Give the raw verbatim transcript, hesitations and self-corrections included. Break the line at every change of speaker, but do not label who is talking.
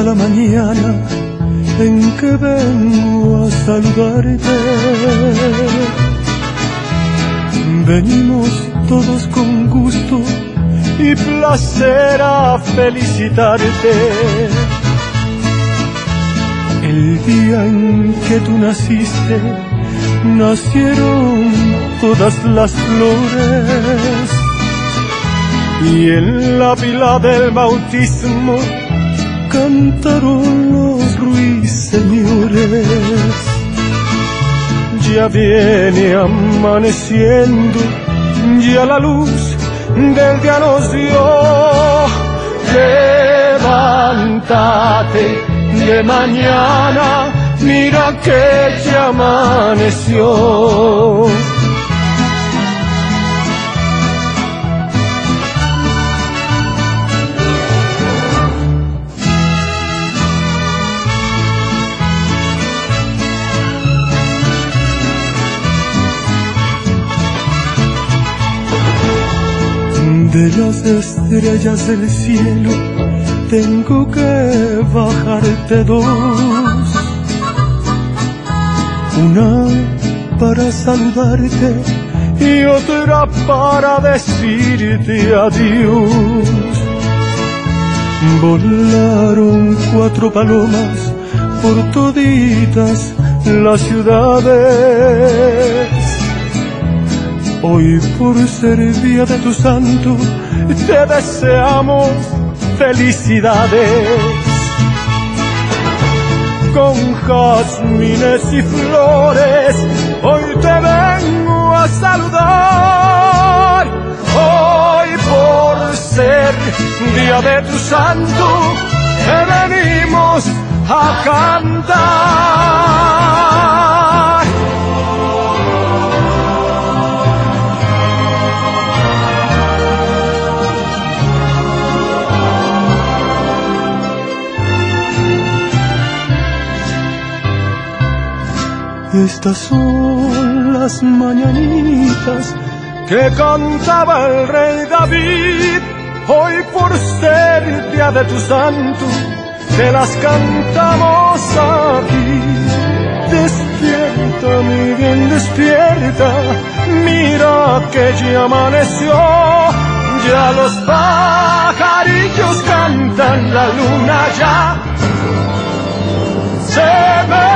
la mañana en que vengo a saludarte. Venimos todos con gusto y placer a felicitarte. El día en que tú naciste, nacieron todas las flores, y en la pila del bautismo cantaron los ruiseñores. Ya viene amaneciendo, ya la luz del día nos dio. Levántate de mañana, mira que ya amaneció. De las estrellas del cielo tengo que bajarte dos, una para saludarte y otra para decirte adiós. Volaron cuatro palomas por toditas las ciudades. Hoy, por ser día de tu santo, te deseamos felicidades. Con jazmines y flores, hoy te vengo a saludar. Hoy, por ser día de tu santo, te venimos a cantar. Estas son las mañanitas que cantaba el rey David. Hoy, por ser día de tu santo, te las cantamos aquí. Despierta, mi bien, despierta, mira que ya amaneció. Ya los pajarillos cantan, la luna ya se ve.